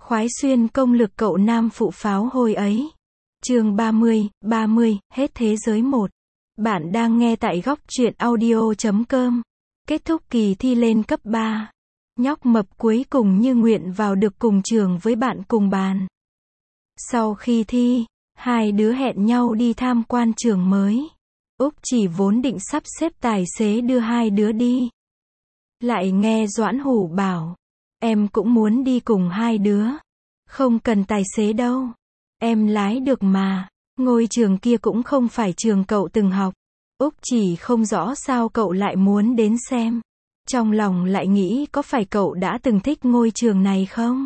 Khoái xuyên công lực cậu nam phụ pháo hồi ấy. Chương 30, hết thế giới 1. Bạn đang nghe tại góc truyện audio.com. Kết thúc kỳ thi lên cấp 3. Nhóc mập cuối cùng như nguyện vào được cùng trường với bạn cùng bàn. Sau khi thi, hai đứa hẹn nhau đi tham quan trường mới. Úc chỉ vốn định sắp xếp tài xế đưa hai đứa đi. Lại nghe Doãn Hủ bảo, em cũng muốn đi cùng hai đứa. Không cần tài xế đâu. Em lái được mà. Ngôi trường kia cũng không phải trường cậu từng học. Úc chỉ không rõ sao cậu lại muốn đến xem. Trong lòng lại nghĩ có phải cậu đã từng thích ngôi trường này không?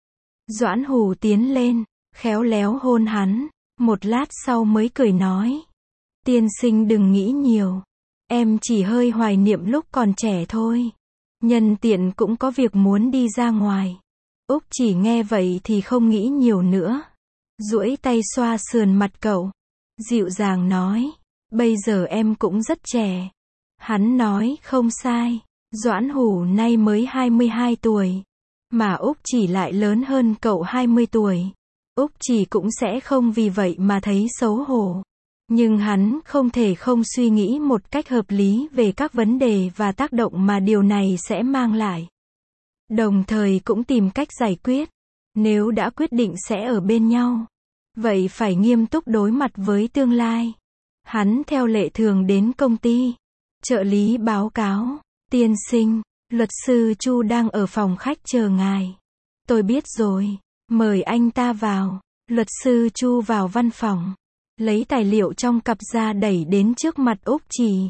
Doãn Hủ tiến lên, khéo léo hôn hắn. Một lát sau mới cười nói. Tiên sinh đừng nghĩ nhiều. Em chỉ hơi hoài niệm lúc còn trẻ thôi. Nhân tiện cũng có việc muốn đi ra ngoài. Úc chỉ nghe vậy thì không nghĩ nhiều nữa. Duỗi tay xoa sườn mặt cậu. Dịu dàng nói. Bây giờ em cũng rất trẻ. Hắn nói không sai. Doãn Hủ nay mới 22 tuổi. Mà Úc chỉ lại lớn hơn cậu 20 tuổi. Úc chỉ cũng sẽ không vì vậy mà thấy xấu hổ. Nhưng hắn không thể không suy nghĩ một cách hợp lý về các vấn đề và tác động mà điều này sẽ mang lại. Đồng thời cũng tìm cách giải quyết. Nếu đã quyết định sẽ ở bên nhau, vậy phải nghiêm túc đối mặt với tương lai. Hắn theo lệ thường đến công ty. Trợ lý báo cáo. Tiên sinh, luật sư Chu đang ở phòng khách chờ ngài. Tôi biết rồi. Mời anh ta vào. Luật sư Chu vào văn phòng. Lấy tài liệu trong cặp ra đẩy đến trước mặt Úc chỉ.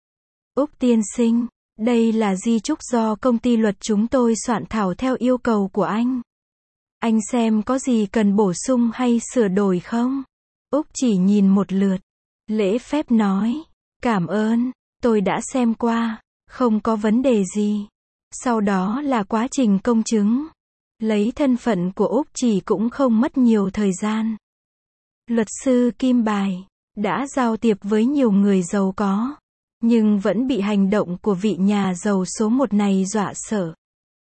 Úc tiên sinh, đây là di chúc do công ty luật chúng tôi soạn thảo theo yêu cầu của anh. Anh xem có gì cần bổ sung hay sửa đổi không? Úc chỉ nhìn một lượt. Lễ phép nói. Cảm ơn, tôi đã xem qua. Không có vấn đề gì. Sau đó là quá trình công chứng. Lấy thân phận của Úc chỉ cũng không mất nhiều thời gian. Luật sư Kim Bài đã giao thiệp với nhiều người giàu có, nhưng vẫn bị hành động của vị nhà giàu số 1 này dọa sợ.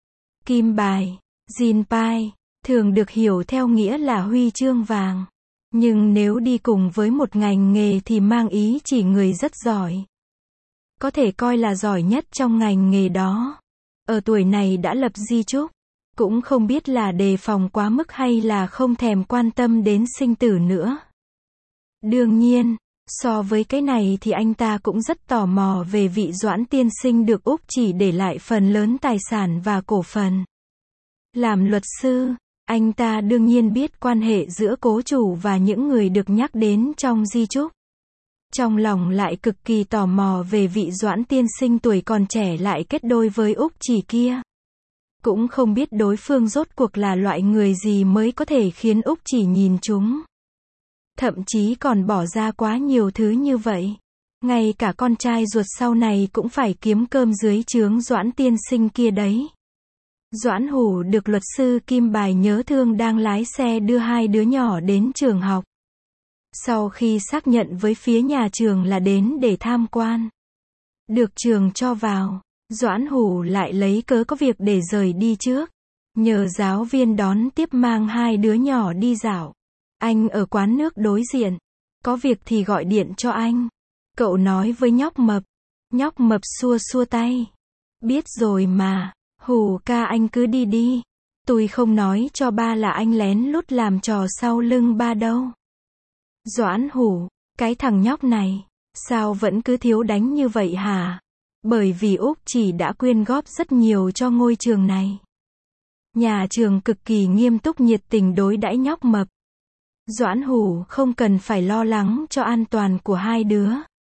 Kim Bài, Jin Pai, thường được hiểu theo nghĩa là huy chương vàng. Nhưng nếu đi cùng với một ngành nghề thì mang ý chỉ người rất giỏi. Có thể coi là giỏi nhất trong ngành nghề đó. Ở tuổi này đã lập di chúc. Cũng không biết là đề phòng quá mức hay là không thèm quan tâm đến sinh tử nữa. Đương nhiên, so với cái này thì anh ta cũng rất tò mò về vị Doãn tiên sinh được Úc chỉ để lại phần lớn tài sản và cổ phần. Làm luật sư, anh ta đương nhiên biết quan hệ giữa cố chủ và những người được nhắc đến trong di chúc. Trong lòng lại cực kỳ tò mò về vị Doãn tiên sinh tuổi còn trẻ lại kết đôi với Úc chỉ kia. Cũng không biết đối phương rốt cuộc là loại người gì mới có thể khiến Úc chỉ nhìn chúng. Thậm chí còn bỏ ra quá nhiều thứ như vậy. Ngay cả con trai ruột sau này cũng phải kiếm cơm dưới trướng Doãn tiên sinh kia đấy. Doãn Hủ được luật sư Kim Bài nhớ thương đang lái xe đưa hai đứa nhỏ đến trường học. Sau khi xác nhận với phía nhà trường là đến để tham quan, được trường cho vào, Doãn Hủ lại lấy cớ có việc để rời đi trước. Nhờ giáo viên đón tiếp mang hai đứa nhỏ đi dạo. Anh ở quán nước đối diện. Có việc thì gọi điện cho anh. Cậu nói với nhóc mập. Nhóc mập xua xua tay. Biết rồi mà. Hủ ca anh cứ đi đi. Tôi không nói cho ba là anh lén lút làm trò sau lưng ba đâu. Doãn Hủ, cái thằng nhóc này, sao vẫn cứ thiếu đánh như vậy hả? Bởi vì Úc chỉ đã quyên góp rất nhiều cho ngôi trường này. Nhà trường cực kỳ nghiêm túc nhiệt tình đối đãi nhóc mập. Doãn Hủ không cần phải lo lắng cho an toàn của hai đứa.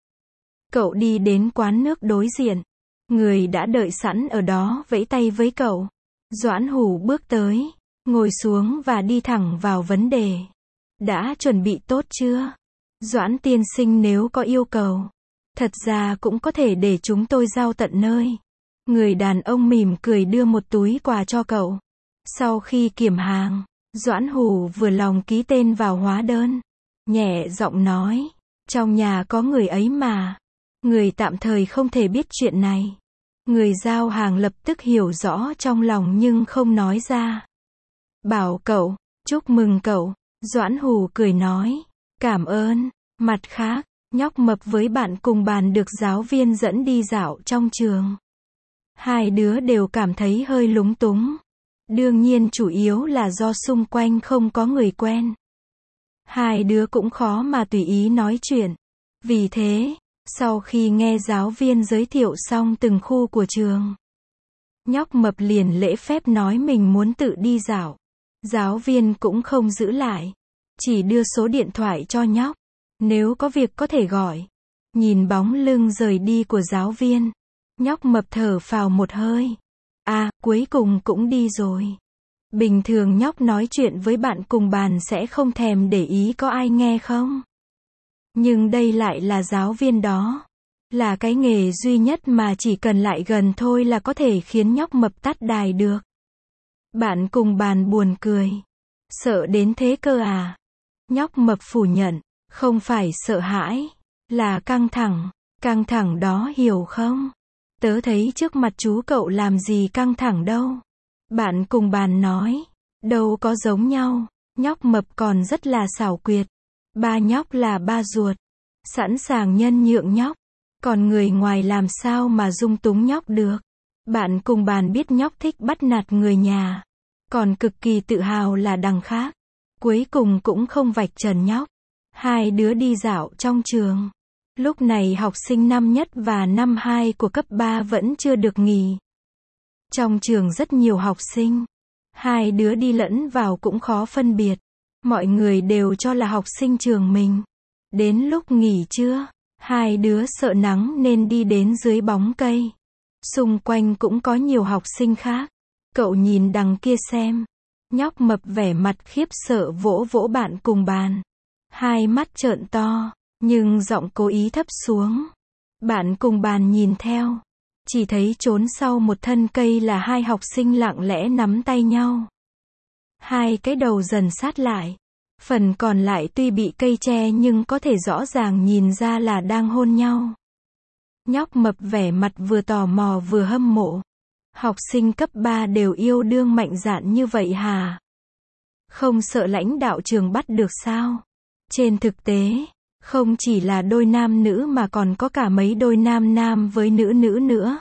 Cậu đi đến quán nước đối diện. Người đã đợi sẵn ở đó vẫy tay với cậu. Doãn Hủ bước tới, ngồi xuống và đi thẳng vào vấn đề. Đã chuẩn bị tốt chưa? Doãn tiên sinh nếu có yêu cầu, thật ra cũng có thể để chúng tôi giao tận nơi. Người đàn ông mỉm cười đưa một túi quà cho cậu. Sau khi kiểm hàng, Doãn Hủ vừa lòng ký tên vào hóa đơn. Nhẹ giọng nói, trong nhà có người ấy mà. Người tạm thời không thể biết chuyện này. Người giao hàng lập tức hiểu rõ trong lòng nhưng không nói ra. Bảo cậu, chúc mừng cậu. Doãn Hủ cười nói, cảm ơn. Mặt khác, nhóc mập với bạn cùng bàn được giáo viên dẫn đi dạo trong trường. Hai đứa đều cảm thấy hơi lúng túng. Đương nhiên chủ yếu là do xung quanh không có người quen. Hai đứa cũng khó mà tùy ý nói chuyện. Vì thế, sau khi nghe giáo viên giới thiệu xong từng khu của trường, nhóc mập liền lễ phép nói mình muốn tự đi dạo. Giáo viên cũng không giữ lại, chỉ đưa số điện thoại cho nhóc, nếu có việc có thể gọi. Nhìn bóng lưng rời đi của giáo viên, nhóc mập thở phào một hơi. À, cuối cùng cũng đi rồi. Bình thường nhóc nói chuyện với bạn cùng bàn sẽ không thèm để ý có ai nghe không. Nhưng đây lại là giáo viên đó. Là cái nghề duy nhất mà chỉ cần lại gần thôi là có thể khiến nhóc mập tắt đài được. Bạn cùng bàn buồn cười. Sợ đến thế cơ à? Nhóc mập phủ nhận. Không phải sợ hãi, là căng thẳng. Căng thẳng đó hiểu không? Tớ thấy trước mặt chú cậu làm gì căng thẳng đâu. Bạn cùng bàn nói. Đâu có giống nhau. Nhóc mập còn rất là xảo quyệt. Ba nhóc là ba ruột. Sẵn sàng nhân nhượng nhóc. Còn người ngoài làm sao mà dung túng nhóc được. Bạn cùng bàn biết nhóc thích bắt nạt người nhà. Còn cực kỳ tự hào là đằng khác. Cuối cùng cũng không vạch trần nhóc. Hai đứa đi dạo trong trường. Lúc này học sinh năm nhất và năm 2 của cấp 3 vẫn chưa được nghỉ. Trong trường rất nhiều học sinh. Hai đứa đi lẫn vào cũng khó phân biệt. Mọi người đều cho là học sinh trường mình. Đến lúc nghỉ trưa, hai đứa sợ nắng nên đi đến dưới bóng cây. Xung quanh cũng có nhiều học sinh khác. Cậu nhìn đằng kia xem. Nhóc mập vẻ mặt khiếp sợ vỗ vỗ bạn cùng bàn. Hai mắt trợn to, nhưng giọng cố ý thấp xuống. Bạn cùng bàn nhìn theo. Chỉ thấy trốn sau một thân cây là hai học sinh lặng lẽ nắm tay nhau. Hai cái đầu dần sát lại. Phần còn lại tuy bị cây che nhưng có thể rõ ràng nhìn ra là đang hôn nhau. Nhóc mập vẻ mặt vừa tò mò vừa hâm mộ. Học sinh cấp 3 đều yêu đương mạnh dạn như vậy hả? Không sợ lãnh đạo trường bắt được sao? Trên thực tế, không chỉ là đôi nam nữ mà còn có cả mấy đôi nam nam với nữ nữ nữa.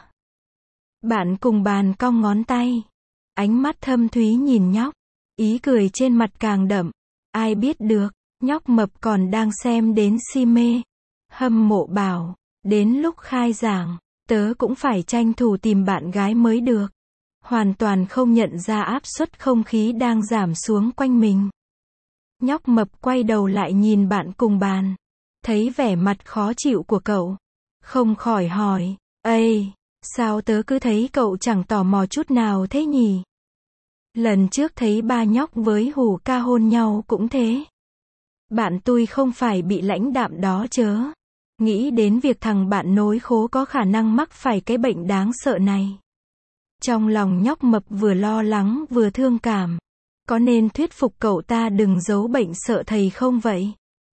Bạn cùng bàn cong ngón tay. Ánh mắt thâm thúy nhìn nhóc. Ý cười trên mặt càng đậm. Ai biết được, nhóc mập còn đang xem đến si mê. Hâm mộ bảo, đến lúc khai giảng, tớ cũng phải tranh thủ tìm bạn gái mới được. Hoàn toàn không nhận ra áp suất không khí đang giảm xuống quanh mình. Nhóc mập quay đầu lại nhìn bạn cùng bàn. Thấy vẻ mặt khó chịu của cậu. Không khỏi hỏi, ây, sao tớ cứ thấy cậu chẳng tò mò chút nào thế nhỉ? Lần trước thấy ba nhóc với Hủ ca hôn nhau cũng thế. Bạn tôi không phải bị lãnh đạm đó chớ. Nghĩ đến việc thằng bạn nối khố có khả năng mắc phải cái bệnh đáng sợ này. Trong lòng nhóc mập vừa lo lắng vừa thương cảm. Có nên thuyết phục cậu ta đừng giấu bệnh sợ thầy không vậy?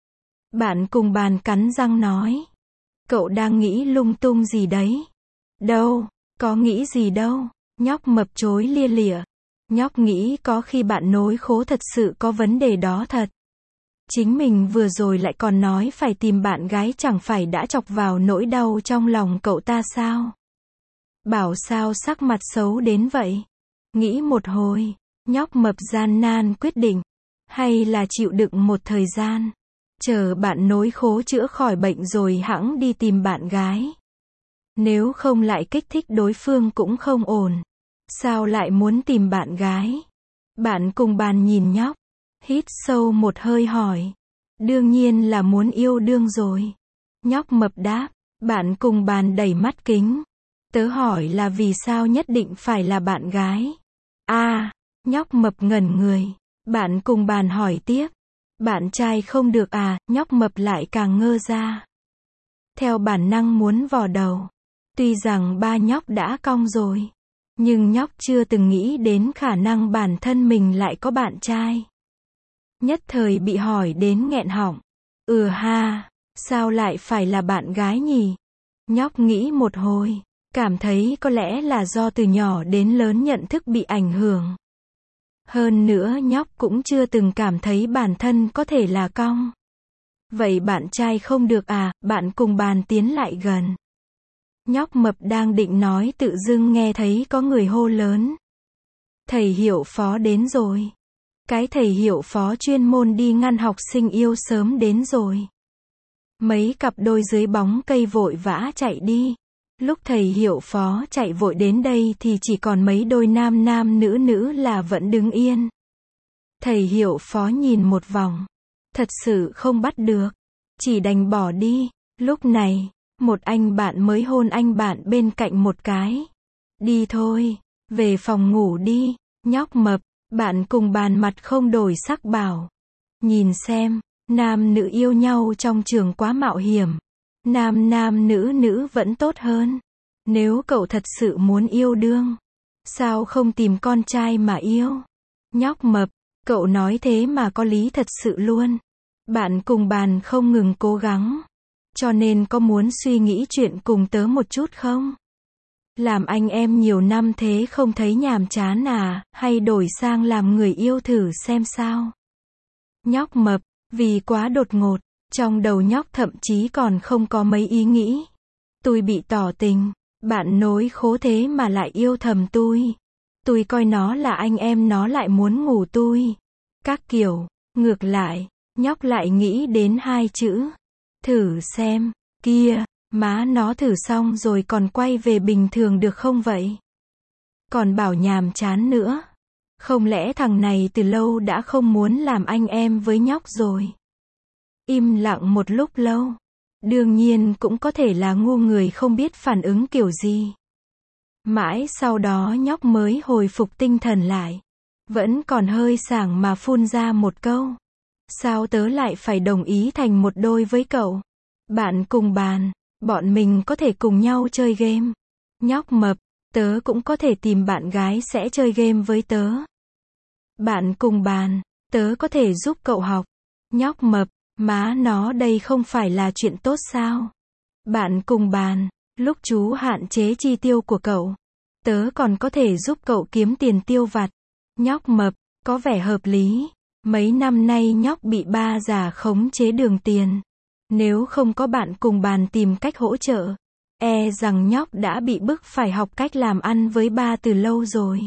Bạn cùng bàn cắn răng nói. Cậu đang nghĩ lung tung gì đấy? Đâu, có nghĩ gì đâu. Nhóc mập chối lia lịa. Nhóc nghĩ có khi bạn nối khố thật sự có vấn đề đó thật. Chính mình vừa rồi lại còn nói phải tìm bạn gái chẳng phải đã chọc vào nỗi đau trong lòng cậu ta sao? Bảo sao sắc mặt xấu đến vậy? Nghĩ một hồi, nhóc mập gian nan quyết định. Hay là chịu đựng một thời gian. Chờ bạn nối khố chữa khỏi bệnh rồi hẵng đi tìm bạn gái. Nếu không lại kích thích đối phương cũng không ổn. Sao lại muốn tìm bạn gái? Bạn cùng bàn nhìn nhóc. Hít sâu một hơi hỏi. Đương nhiên là muốn yêu đương rồi. Nhóc mập đáp. Bạn cùng bàn đẩy mắt kính. Tớ hỏi là vì sao nhất định phải là bạn gái? À, nhóc mập ngẩn người. Bạn cùng bàn hỏi tiếp. Bạn trai không được à? Nhóc mập lại càng ngơ ra. Theo bản năng muốn vò đầu. Tuy rằng ba nhóc đã cong rồi. Nhưng nhóc chưa từng nghĩ đến khả năng bản thân mình lại có bạn trai. Nhất thời bị hỏi đến nghẹn họng. Ha, sao lại phải là bạn gái nhỉ? Nhóc nghĩ một hồi. Cảm thấy có lẽ là do từ nhỏ đến lớn nhận thức bị ảnh hưởng. Hơn nữa nhóc cũng chưa từng cảm thấy bản thân có thể là cong. Vậy bạn trai không được à? Bạn cùng bàn tiến lại gần. Nhóc mập đang định nói tự dưng nghe thấy có người hô lớn. Thầy hiệu phó đến rồi. Cái thầy hiệu phó chuyên môn đi ngăn học sinh yêu sớm đến rồi. Mấy cặp đôi dưới bóng cây vội vã chạy đi. Lúc thầy hiệu phó chạy vội đến đây thì chỉ còn mấy đôi nam nam nữ nữ là vẫn đứng yên. Thầy hiệu phó nhìn một vòng. Thật sự không bắt được. Chỉ đành bỏ đi. Lúc này, một anh bạn mới hôn anh bạn bên cạnh một cái. Đi thôi, về phòng ngủ đi. Nhóc mập, bạn cùng bàn mặt không đổi sắc bảo. Nhìn xem, nam nữ yêu nhau trong trường quá mạo hiểm. Nam nam nữ nữ vẫn tốt hơn. Nếu cậu thật sự muốn yêu đương, sao không tìm con trai mà yêu? Nhóc mập, cậu nói thế mà có lý thật sự luôn. Bạn cùng bàn không ngừng cố gắng. Cho nên có muốn suy nghĩ chuyện cùng tớ một chút không? Làm anh em nhiều năm thế không thấy nhàm chán à, hay đổi sang làm người yêu thử xem sao? Nhóc mập, vì quá đột ngột, trong đầu nhóc thậm chí còn không có mấy ý nghĩ. Tôi bị tỏ tình, bạn nối khố thế mà lại yêu thầm tôi. Tôi coi nó là anh em nó lại muốn ngủ tôi. Các kiểu, ngược lại, nhóc lại nghĩ đến hai chữ. Thử xem, kia, má nó thử xong rồi còn quay về bình thường được không vậy? Còn bảo nhàm chán nữa. Không lẽ thằng này từ lâu đã không muốn làm anh em với nhóc rồi? Im lặng một lúc lâu. Đương nhiên cũng có thể là ngu người không biết phản ứng kiểu gì. Mãi sau đó nhóc mới hồi phục tinh thần lại. Vẫn còn hơi sảng mà phun ra một câu. Sao tớ lại phải đồng ý thành một đôi với cậu? Bạn cùng bàn, bọn mình có thể cùng nhau chơi game. Nhóc mập, tớ cũng có thể tìm bạn gái sẽ chơi game với tớ. Bạn cùng bàn, tớ có thể giúp cậu học. Nhóc mập, má nó đây không phải là chuyện tốt sao? Bạn cùng bàn, lúc chú hạn chế chi tiêu của cậu, tớ còn có thể giúp cậu kiếm tiền tiêu vặt. Nhóc mập, có vẻ hợp lý. Mấy năm nay nhóc bị ba già khống chế đường tiền. Nếu không có bạn cùng bàn tìm cách hỗ trợ, e rằng nhóc đã bị bức phải học cách làm ăn với ba từ lâu rồi.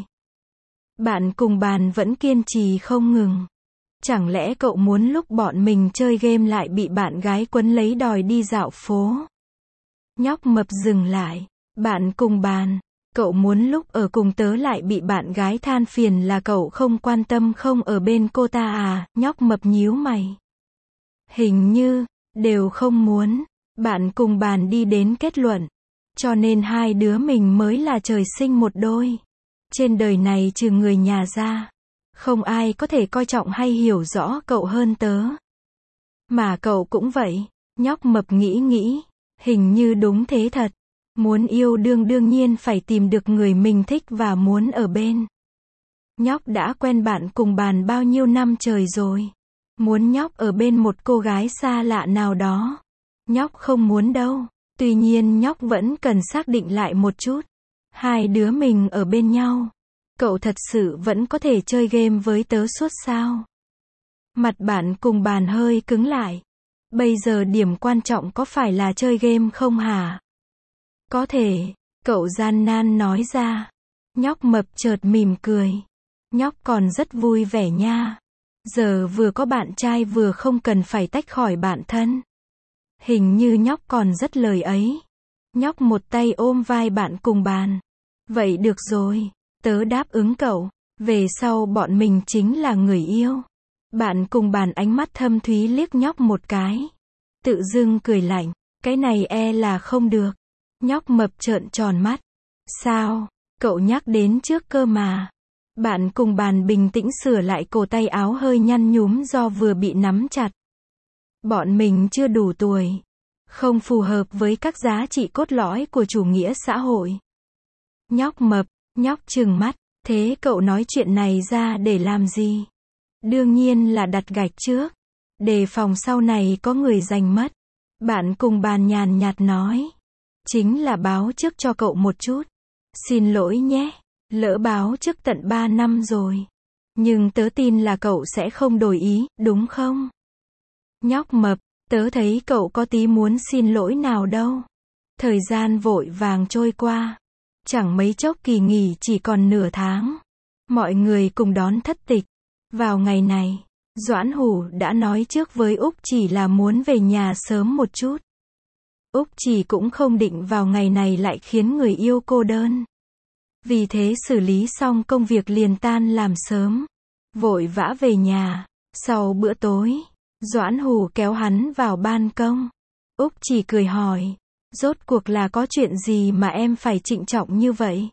Bạn cùng bàn vẫn kiên trì không ngừng. Chẳng lẽ cậu muốn lúc bọn mình chơi game lại bị bạn gái quấn lấy đòi đi dạo phố? Nhóc mập dừng lại. Bạn cùng bàn, cậu muốn lúc ở cùng tớ lại bị bạn gái than phiền là cậu không quan tâm không ở bên cô ta à? Nhóc mập nhíu mày. Hình như, đều không muốn. Bạn cùng bàn đi đến kết luận. Cho nên hai đứa mình mới là trời sinh một đôi. Trên đời này trừ người nhà ra, không ai có thể coi trọng hay hiểu rõ cậu hơn tớ. Mà cậu cũng vậy. Nhóc mập nghĩ, hình như đúng thế thật. Muốn yêu đương đương nhiên phải tìm được người mình thích và muốn ở bên. Nhóc đã quen bạn cùng bàn bao nhiêu năm trời rồi. Muốn nhóc ở bên một cô gái xa lạ nào đó. Nhóc không muốn đâu. Tuy nhiên nhóc vẫn cần xác định lại một chút. Hai đứa mình ở bên nhau. Cậu thật sự vẫn có thể chơi game với tớ suốt sao? Mặt bạn cùng bàn hơi cứng lại. Bây giờ điểm quan trọng có phải là chơi game không hả? Có thể, cậu gian nan nói ra. Nhóc mập chợt mỉm cười. Nhóc còn rất vui vẻ nha. Giờ vừa có bạn trai vừa không cần phải tách khỏi bạn thân. Hình như nhóc còn rất lời ấy. Nhóc một tay ôm vai bạn cùng bàn. Vậy được rồi, tớ đáp ứng cậu. Về sau bọn mình chính là người yêu. Bạn cùng bàn ánh mắt thâm thúy liếc nhóc một cái. Tự dưng cười lạnh. Cái này e là không được. Nhóc mập trợn tròn mắt. Sao? Cậu nhắc đến trước cơ mà. Bạn cùng bàn bình tĩnh sửa lại cổ tay áo hơi nhăn nhúm do vừa bị nắm chặt. Bọn mình chưa đủ tuổi. Không phù hợp với các giá trị cốt lõi của chủ nghĩa xã hội. Nhóc mập, nhóc trừng mắt. Thế cậu nói chuyện này ra để làm gì? Đương nhiên là đặt gạch trước. Đề phòng sau này có người giành mất. Bạn cùng bàn nhàn nhạt nói. Chính là báo trước cho cậu một chút. Xin lỗi nhé. Lỡ báo trước tận 3 năm rồi. Nhưng tớ tin là cậu sẽ không đổi ý, đúng không? Nhóc mập, tớ thấy cậu có tí muốn xin lỗi nào đâu. Thời gian vội vàng trôi qua. Chẳng mấy chốc kỳ nghỉ chỉ còn nửa tháng. Mọi người cùng đón thất tịch. Vào ngày này, Doãn Hủ đã nói trước với Úc Chỉ là muốn về nhà sớm một chút. Úc Chỉ cũng không định vào ngày này lại khiến người yêu cô đơn. Vì thế xử lý xong công việc liền tan làm sớm. Vội vã về nhà. Sau bữa tối, Doãn Hủ kéo hắn vào ban công. Úc Chỉ cười hỏi. Rốt cuộc là có chuyện gì mà em phải trịnh trọng như vậy?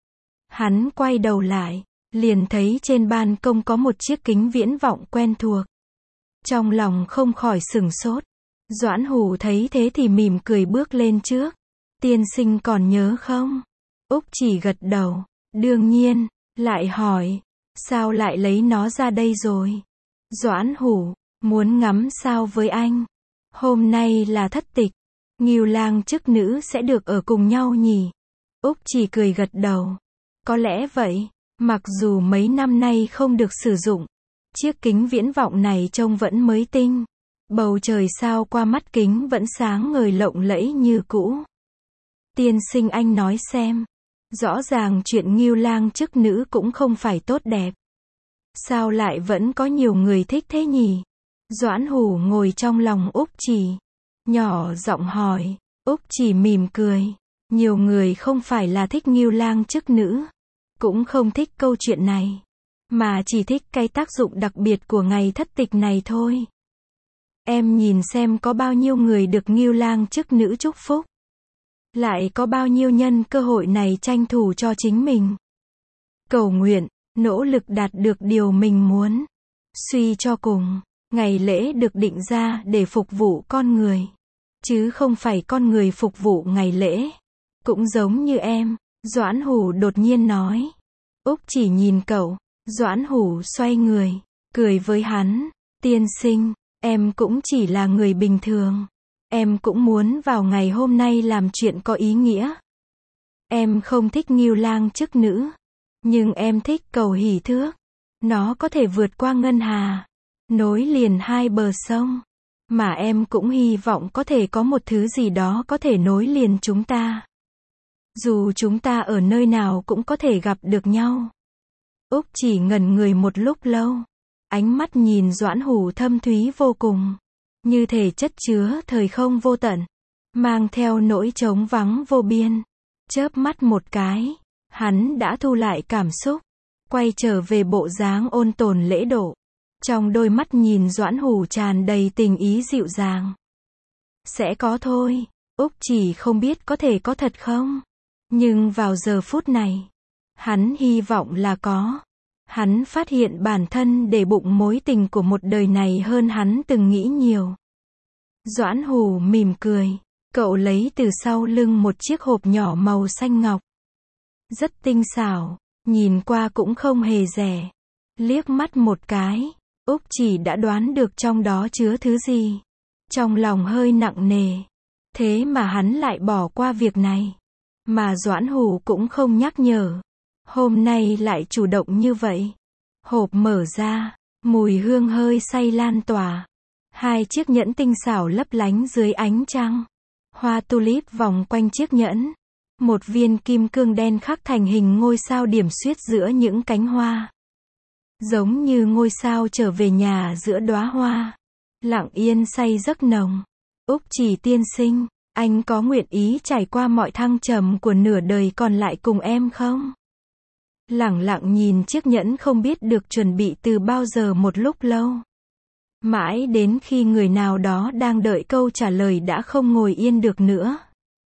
Hắn quay đầu lại, liền thấy trên ban công có một chiếc kính viễn vọng quen thuộc. Trong lòng không khỏi sửng sốt. Doãn Hủ thấy thế thì mỉm cười bước lên trước. Tiên sinh còn nhớ không? Úc Chỉ gật đầu. Đương nhiên. Lại hỏi. Sao lại lấy nó ra đây rồi? Doãn Hủ, muốn ngắm sao với anh. Hôm nay là thất tịch. Ngưu lang chức nữ sẽ được ở cùng nhau nhỉ? Úc Chỉ cười gật đầu. Có lẽ vậy. Mặc dù mấy năm nay không được sử dụng, chiếc kính viễn vọng này trông vẫn mới tinh. Bầu trời sao qua mắt kính vẫn sáng ngời lộng lẫy như cũ. Tiên sinh anh nói xem. Rõ ràng chuyện ngưu lang chức nữ cũng không phải tốt đẹp. Sao lại vẫn có nhiều người thích thế nhỉ? Doãn Hủ ngồi trong lòng Úc Chỉ. Nhỏ giọng hỏi. Úc Chỉ mỉm cười. Nhiều người không phải là thích ngưu lang chức nữ. Cũng không thích câu chuyện này. Mà chỉ thích cái tác dụng đặc biệt của ngày thất tịch này thôi. Em nhìn xem có bao nhiêu người được ngưu lang chức nữ chúc phúc. Lại có bao nhiêu nhân cơ hội này tranh thủ cho chính mình. Cầu nguyện, nỗ lực đạt được điều mình muốn. Suy cho cùng, ngày lễ được định ra để phục vụ con người. Chứ không phải con người phục vụ ngày lễ. Cũng giống như em, Doãn Hủ đột nhiên nói. Úc Chỉ nhìn cậu. Doãn Hủ xoay người, cười với hắn. Tiên sinh, em cũng chỉ là người bình thường. Em cũng muốn vào ngày hôm nay làm chuyện có ý nghĩa. Em không thích ngưu lang chức nữ. Nhưng em thích cầu hỷ thước. Nó có thể vượt qua ngân hà. Nối liền hai bờ sông. Mà em cũng hy vọng có thể có một thứ gì đó có thể nối liền chúng ta. Dù chúng ta ở nơi nào cũng có thể gặp được nhau. Úc Chỉ ngẩn người một lúc lâu. Ánh mắt nhìn Doãn Hủ thâm thúy vô cùng. Như thể chất chứa thời không vô tận. Mang theo nỗi trống vắng vô biên. Chớp mắt một cái. Hắn đã thu lại cảm xúc. Quay trở về bộ dáng ôn tồn lễ độ. Trong đôi mắt nhìn Doãn Hủ tràn đầy tình ý dịu dàng. Sẽ có thôi. Úc Chỉ không biết có thể có thật không. Nhưng vào giờ phút này, hắn hy vọng là có. Hắn phát hiện bản thân để bụng mối tình của một đời này hơn hắn từng nghĩ nhiều. Doãn Hủ mỉm cười. Cậu lấy từ sau lưng một chiếc hộp nhỏ màu xanh ngọc. Rất tinh xảo, nhìn qua cũng không hề rẻ. Liếc mắt một cái, Úc Chỉ đã đoán được trong đó chứa thứ gì. Trong lòng hơi nặng nề. Thế mà hắn lại bỏ qua việc này. Mà Doãn Hủ cũng không nhắc nhở. Hôm nay lại chủ động như vậy. Hộp mở ra, mùi hương hơi say lan tỏa. Hai chiếc nhẫn tinh xảo lấp lánh dưới ánh trăng. Hoa tulip vòng quanh chiếc nhẫn. Một viên kim cương đen khắc thành hình ngôi sao điểm xuyết giữa những cánh hoa. Giống như ngôi sao trở về nhà giữa đóa hoa. Lặng yên say giấc nồng. Úc Chỉ tiên sinh, anh có nguyện ý trải qua mọi thăng trầm của nửa đời còn lại cùng em không? Lẳng lặng nhìn chiếc nhẫn không biết được chuẩn bị từ bao giờ một lúc lâu. Mãi đến khi người nào đó đang đợi câu trả lời đã không ngồi yên được nữa.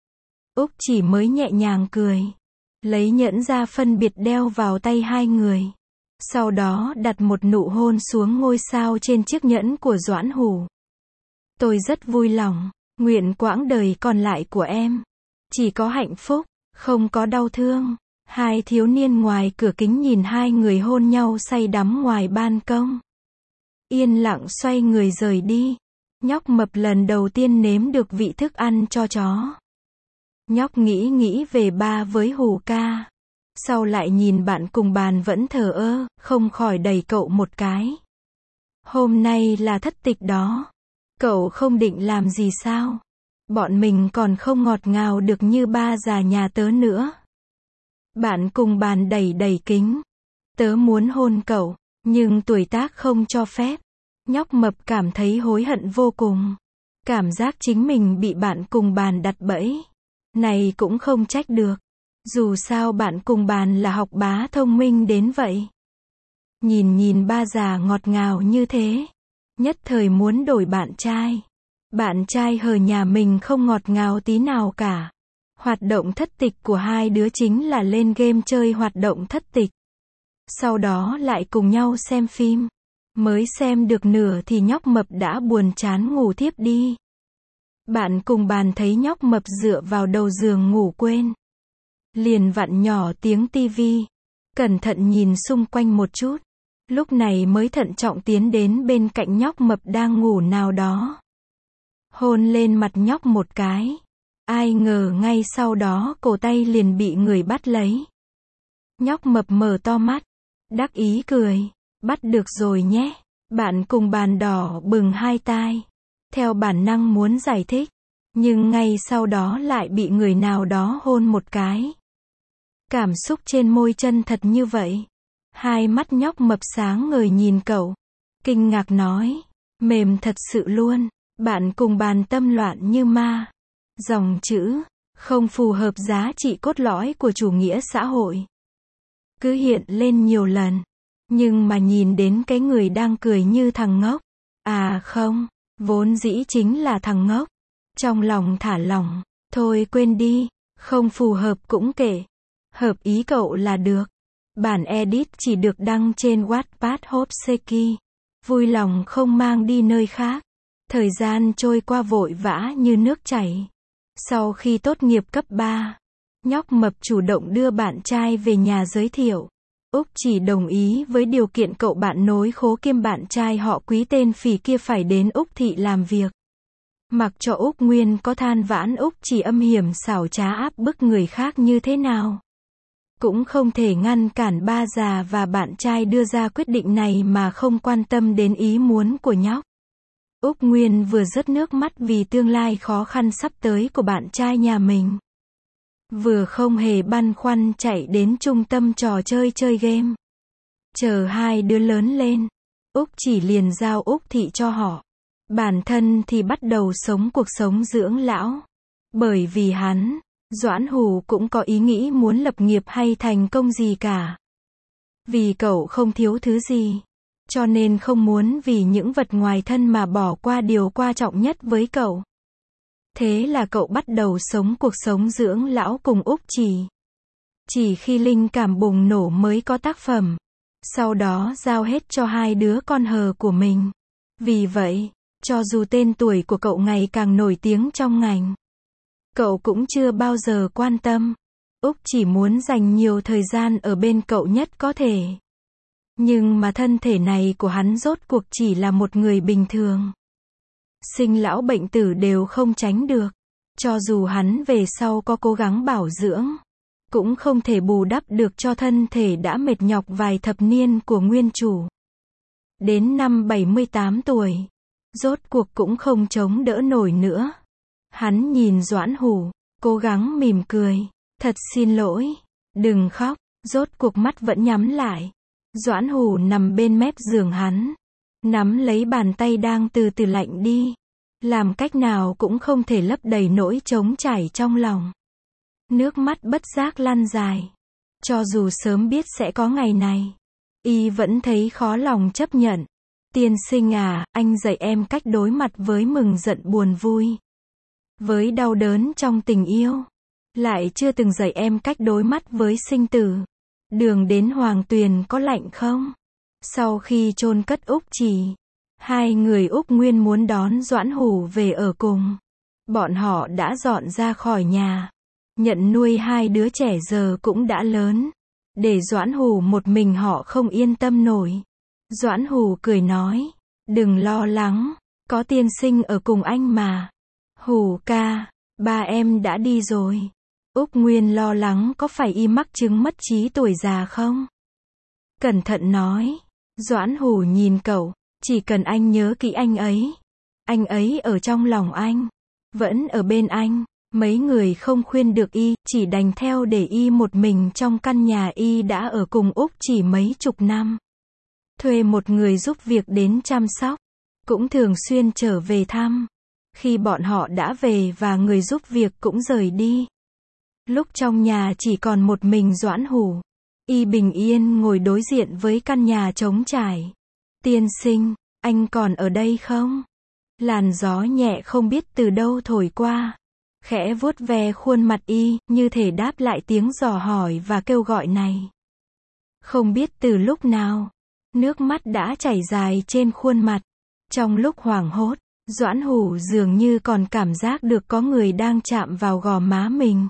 Úc Chỉ mới nhẹ nhàng cười. Lấy nhẫn ra phân biệt đeo vào tay hai người. Sau đó đặt một nụ hôn xuống ngôi sao trên chiếc nhẫn của Doãn Hủ. Tôi rất vui lòng. Nguyện quãng đời còn lại của em. Chỉ có hạnh phúc, không có đau thương. Hai thiếu niên ngoài cửa kính nhìn hai người hôn nhau say đắm ngoài ban công. Yên lặng xoay người rời đi. Nhóc mập lần đầu tiên nếm được vị thức ăn cho chó. Nhóc nghĩ về ba với Hủ ca. Sau lại nhìn bạn cùng bàn vẫn thờ ơ, không khỏi đẩy cậu một cái. Hôm nay là thất tịch đó. Cậu không định làm gì sao? Bọn mình còn không ngọt ngào được như ba già nhà tớ nữa. Bạn cùng bàn đẩy đẩy kính. Tớ muốn hôn cậu, nhưng tuổi tác không cho phép. Nhóc mập cảm thấy hối hận vô cùng. Cảm giác chính mình bị bạn cùng bàn đặt bẫy. Này cũng không trách được. Dù sao bạn cùng bàn là học bá thông minh đến vậy. Nhìn ba già ngọt ngào như thế. Nhất thời muốn đổi bạn trai. Bạn trai hờ nhà mình không ngọt ngào tí nào cả. Hoạt động thất tịch của hai đứa chính là lên game chơi hoạt động thất tịch. Sau đó lại cùng nhau xem phim. Mới xem được nửa thì nhóc mập đã buồn chán ngủ thiếp đi. Bạn cùng bàn thấy nhóc mập dựa vào đầu giường ngủ quên. Liền vặn nhỏ tiếng tivi. Cẩn thận nhìn xung quanh một chút. Lúc này mới thận trọng tiến đến bên cạnh nhóc mập đang ngủ nào đó. Hôn lên mặt nhóc một cái. Ai ngờ ngay sau đó cổ tay liền bị người bắt lấy. Nhóc mập mở to mắt. Đắc ý cười. Bắt được rồi nhé. Bạn cùng bàn đỏ bừng hai tai. Theo bản năng muốn giải thích. Nhưng ngay sau đó lại bị người nào đó hôn một cái. Cảm xúc trên môi chân thật như vậy. Hai mắt nhóc mập sáng ngời nhìn cậu. Kinh ngạc nói. Mềm thật sự luôn. Bạn cùng bàn tâm loạn như ma. Dòng chữ. Không phù hợp giá trị cốt lõi của chủ nghĩa xã hội. Cứ hiện lên nhiều lần. Nhưng mà nhìn đến cái người đang cười như thằng ngốc. À không. Vốn dĩ chính là thằng ngốc. Trong lòng thả lỏng. Thôi quên đi. Không phù hợp cũng kệ. Hợp ý cậu là được. Bản edit chỉ được đăng trên Wattpad Hopseki. Vui lòng không mang đi nơi khác. Thời gian trôi qua vội vã như nước chảy. Sau khi tốt nghiệp cấp 3, nhóc mập chủ động đưa bạn trai về nhà giới thiệu. Úc chỉ đồng ý với điều kiện cậu bạn nối khố kiêm bạn trai họ Quý tên phì kia phải đến Úc thị làm việc. Mặc cho Úc Nguyên có than vãn Úc chỉ âm hiểm xảo trá áp bức người khác như thế nào. Cũng không thể ngăn cản ba già và bạn trai đưa ra quyết định này mà không quan tâm đến ý muốn của nhóc. Úc Nguyên vừa rớt nước mắt vì tương lai khó khăn sắp tới của bạn trai nhà mình. Vừa không hề băn khoăn chạy đến trung tâm trò chơi chơi game. Chờ hai đứa lớn lên, Úc chỉ liền giao Úc thị cho họ. Bản thân thì bắt đầu sống cuộc sống dưỡng lão. Bởi vì hắn, Doãn Hủ cũng có ý nghĩ muốn lập nghiệp hay thành công gì cả. Vì cậu không thiếu thứ gì. Cho nên không muốn vì những vật ngoài thân mà bỏ qua điều quan trọng nhất với cậu. Thế là cậu bắt đầu sống cuộc sống dưỡng lão cùng Úc chỉ. Chỉ khi linh cảm bùng nổ mới có tác phẩm. Sau đó giao hết cho hai đứa con hờ của mình. Vì vậy, cho dù tên tuổi của cậu ngày càng nổi tiếng trong ngành, cậu cũng chưa bao giờ quan tâm. Úc chỉ muốn dành nhiều thời gian ở bên cậu nhất có thể. Nhưng mà thân thể này của hắn rốt cuộc chỉ là một người bình thường. Sinh lão bệnh tử đều không tránh được. Cho dù hắn về sau có cố gắng bảo dưỡng, cũng không thể bù đắp được cho thân thể đã mệt nhọc vài thập niên của nguyên chủ. Đến năm 78 tuổi, rốt cuộc cũng không chống đỡ nổi nữa. Hắn nhìn Doãn Hủ, cố gắng mỉm cười. Thật xin lỗi, đừng khóc, rốt cuộc mắt vẫn nhắm lại. Doãn Hủ nằm bên mép giường hắn, nắm lấy bàn tay đang từ từ lạnh đi. Làm cách nào cũng không thể lấp đầy nỗi trống trải trong lòng. Nước mắt bất giác lăn dài. Cho dù sớm biết sẽ có ngày này, y vẫn thấy khó lòng chấp nhận. Tiên sinh à, anh dạy em cách đối mặt với mừng giận buồn vui, với đau đớn trong tình yêu. Lại chưa từng dạy em cách đối mắt với sinh tử. Đường đến Hoàng Tuyền có lạnh không? Sau khi chôn cất Úc chỉ, hai người Úc Nguyên muốn đón Doãn Hủ về ở cùng. Bọn họ đã dọn ra khỏi nhà. Nhận nuôi hai đứa trẻ giờ cũng đã lớn. Để Doãn Hủ một mình họ không yên tâm nổi. Doãn Hủ cười nói, đừng lo lắng, có tiên sinh ở cùng anh mà. Hủ ca, ba em đã đi rồi. Úc Nguyên lo lắng có phải y mắc chứng mất trí tuổi già không? Cẩn thận nói. Doãn Hủ nhìn cậu, chỉ cần anh nhớ kỹ anh ấy ở trong lòng anh, vẫn ở bên anh. Mấy người không khuyên được y, chỉ đành theo để y một mình trong căn nhà y đã ở cùng Úc chỉ mấy chục năm. Thuê một người giúp việc đến chăm sóc, cũng thường xuyên trở về thăm. Khi bọn họ đã về và người giúp việc cũng rời đi, lúc trong nhà chỉ còn một mình Doãn Hủ, y bình yên ngồi đối diện với căn nhà trống trải. Tiên sinh, anh còn ở đây không? Làn gió nhẹ không biết từ đâu thổi qua, khẽ vuốt ve khuôn mặt y, như thể đáp lại tiếng dò hỏi và kêu gọi này. Không biết từ lúc nào, nước mắt đã chảy dài trên khuôn mặt. Trong lúc hoảng hốt, Doãn Hủ dường như còn cảm giác được có người đang chạm vào gò má mình.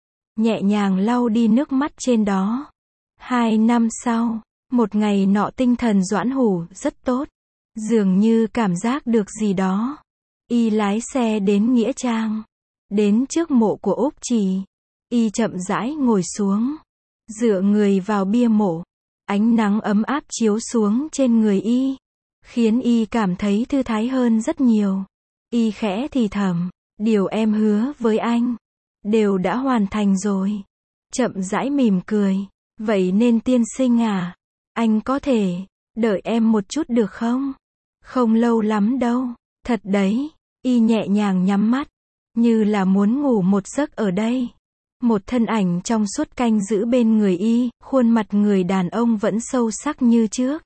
Nhẹ nhàng lau đi nước mắt trên đó. 2 năm sau, một ngày nọ tinh thần Doãn Hủ rất tốt. Dường như cảm giác được gì đó. Y lái xe đến Nghĩa Trang. Đến trước mộ của Úc Chỉ. Y chậm rãi ngồi xuống, dựa người vào bia mộ. Ánh nắng ấm áp chiếu xuống trên người y, khiến y cảm thấy thư thái hơn rất nhiều. Y khẽ thì thầm, điều em hứa với anh, đều đã hoàn thành rồi. Chậm rãi mỉm cười, vậy nên tiên sinh à, anh có thể đợi em một chút được không? Không lâu lắm đâu, thật đấy. Y nhẹ nhàng nhắm mắt, như là muốn ngủ một giấc ở đây. Một thân ảnh trong suốt canh giữ bên người y, khuôn mặt người đàn ông vẫn sâu sắc như trước.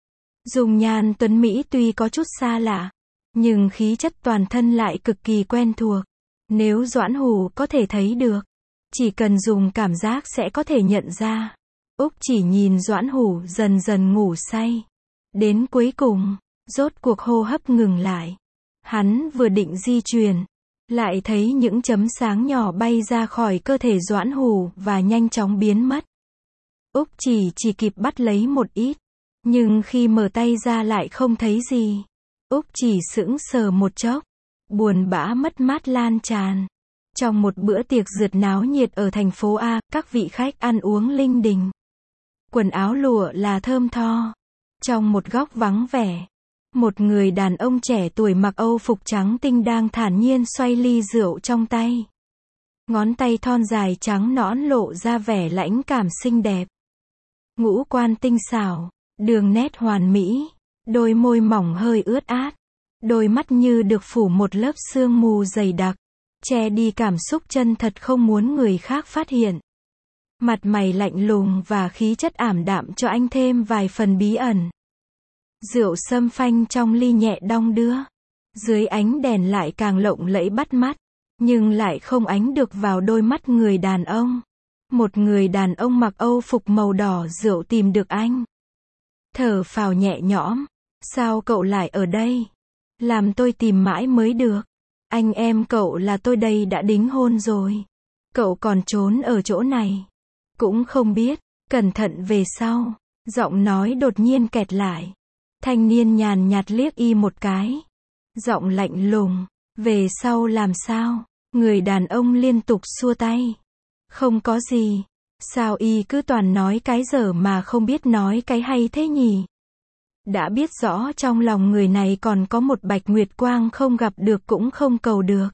Dung nhan tuấn mỹ tuy có chút xa lạ, nhưng khí chất toàn thân lại cực kỳ quen thuộc. Nếu Doãn Hủ có thể thấy được, chỉ cần dùng cảm giác sẽ có thể nhận ra. Úc chỉ nhìn Doãn Hủ dần dần ngủ say. Đến cuối cùng, rốt cuộc hô hấp ngừng lại. Hắn vừa định di chuyển, lại thấy những chấm sáng nhỏ bay ra khỏi cơ thể Doãn Hủ và nhanh chóng biến mất. Úc chỉ kịp bắt lấy một ít, nhưng khi mở tay ra lại không thấy gì. Úc chỉ sững sờ một chốc, buồn bã mất mát lan tràn. Trong một bữa tiệc rượt náo nhiệt ở thành phố A, các vị khách ăn uống linh đình. Quần áo lụa là thơm tho. Trong một góc vắng vẻ, một người đàn ông trẻ tuổi mặc Âu phục trắng tinh đang thản nhiên xoay ly rượu trong tay. Ngón tay thon dài trắng nõn lộ ra vẻ lãnh cảm xinh đẹp. Ngũ quan tinh xảo, đường nét hoàn mỹ, đôi môi mỏng hơi ướt át, đôi mắt như được phủ một lớp sương mù dày đặc, che đi cảm xúc chân thật không muốn người khác phát hiện. Mặt mày lạnh lùng và khí chất ảm đạm cho anh thêm vài phần bí ẩn. Rượu sâm phanh trong ly nhẹ đong đưa, dưới ánh đèn lại càng lộng lẫy bắt mắt, nhưng lại không ánh được vào đôi mắt người đàn ông. Một người đàn ông mặc Âu phục màu đỏ rượu tìm được anh. Thở phào nhẹ nhõm, sao cậu lại ở đây? Làm tôi tìm mãi mới được. Anh em cậu là tôi đây đã đính hôn rồi. Cậu còn trốn ở chỗ này. Cũng không biết, cẩn thận về sau. Giọng nói đột nhiên kẹt lại. Thanh niên nhàn nhạt liếc y một cái. Giọng lạnh lùng, về sau làm sao? Người đàn ông liên tục xua tay. Không có gì. Sao y cứ toàn nói cái dở mà không biết nói cái hay thế nhỉ? Đã biết rõ trong lòng người này còn có một bạch nguyệt quang không gặp được cũng không cầu được.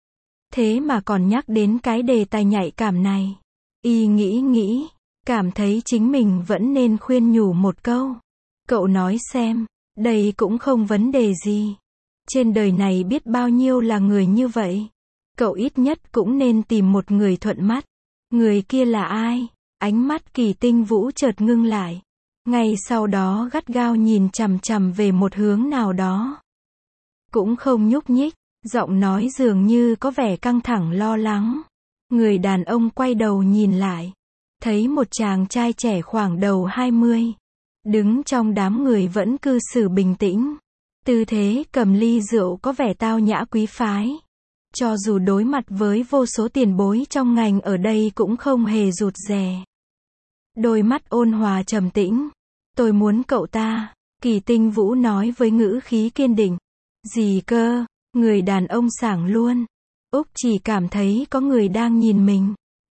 Thế mà còn nhắc đến cái đề tài nhạy cảm này. Y nghĩ, cảm thấy chính mình vẫn nên khuyên nhủ một câu. Cậu nói xem, đây cũng không vấn đề gì. Trên đời này biết bao nhiêu là người như vậy. Cậu ít nhất cũng nên tìm một người thuận mắt. Người kia là ai? Ánh mắt Kỳ Tinh Vũ chợt ngưng lại. Ngay sau đó gắt gao nhìn chằm chằm về một hướng nào đó. Cũng không nhúc nhích, giọng nói dường như có vẻ căng thẳng lo lắng. Người đàn ông quay đầu nhìn lại. Thấy một chàng trai trẻ khoảng đầu 20. Đứng trong đám người vẫn cư xử bình tĩnh. Tư thế cầm ly rượu có vẻ tao nhã quý phái. Cho dù đối mặt với vô số tiền bối trong ngành ở đây cũng không hề rụt rè. Đôi mắt ôn hòa trầm tĩnh. Tôi muốn cậu ta, Kỳ Tinh Vũ nói với ngữ khí kiên định. Gì cơ? Người đàn ông sảng luôn. Úc chỉ cảm thấy có người đang nhìn mình.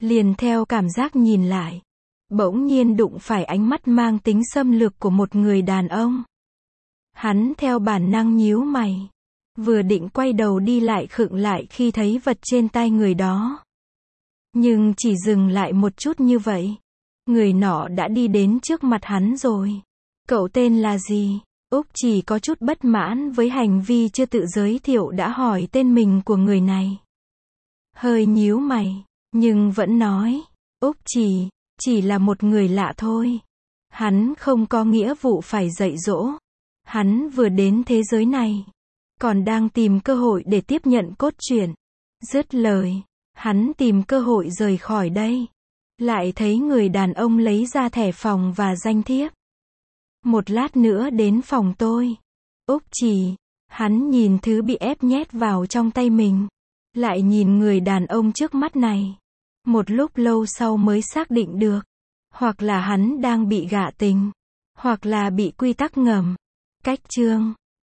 Liền theo cảm giác nhìn lại. Bỗng nhiên đụng phải ánh mắt mang tính xâm lược của một người đàn ông. Hắn theo bản năng nhíu mày. Vừa định quay đầu đi lại khựng lại khi thấy vật trên tay người đó. Nhưng chỉ dừng lại một chút như vậy. Người nọ đã đi đến trước mặt hắn rồi. Cậu tên là gì? Úc chỉ có chút bất mãn với hành vi chưa tự giới thiệu đã hỏi tên mình của người này. Hơi nhíu mày, nhưng vẫn nói. Úc chỉ là một người lạ thôi. Hắn không có nghĩa vụ phải dạy dỗ. Hắn vừa đến thế giới này. Còn đang tìm cơ hội để tiếp nhận cốt truyện. Dứt lời, hắn tìm cơ hội rời khỏi đây. Lại thấy người đàn ông lấy ra thẻ phòng và danh thiếp. Một lát nữa đến phòng tôi. Úc hắn nhìn thứ bị ép nhét vào trong tay mình. Lại nhìn người đàn ông trước mắt này. Một lúc lâu sau mới xác định được. Hoặc là hắn đang bị gạ tình. Hoặc là bị quy tắc ngầm. Cách chương